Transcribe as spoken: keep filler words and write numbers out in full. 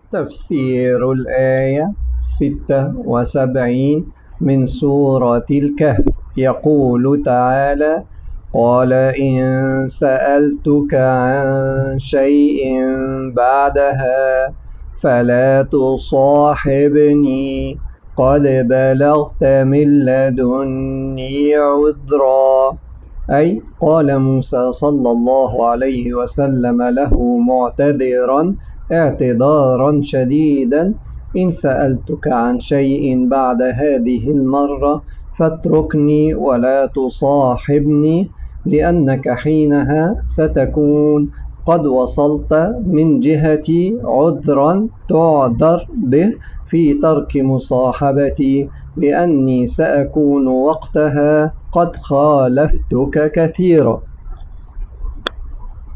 تفسير الآية ستة وسبعين من سورة الكهف. يقول تعالى: قال إن سألتك عن شيء بعدها فلا تصاحبني قد بلغت من لدني عذرا. أي قال موسى صلى الله عليه وسلم له معتذرا اعتذارا شديدا: إن سألتك عن شيء بعد هذه المرة فاتركني ولا تصاحبني، لأنك حينها ستكون قد وصلت من جهتي عذرا تعذر به في ترك مصاحبتي، لأني سأكون وقتها قد خالفتك كثيرا.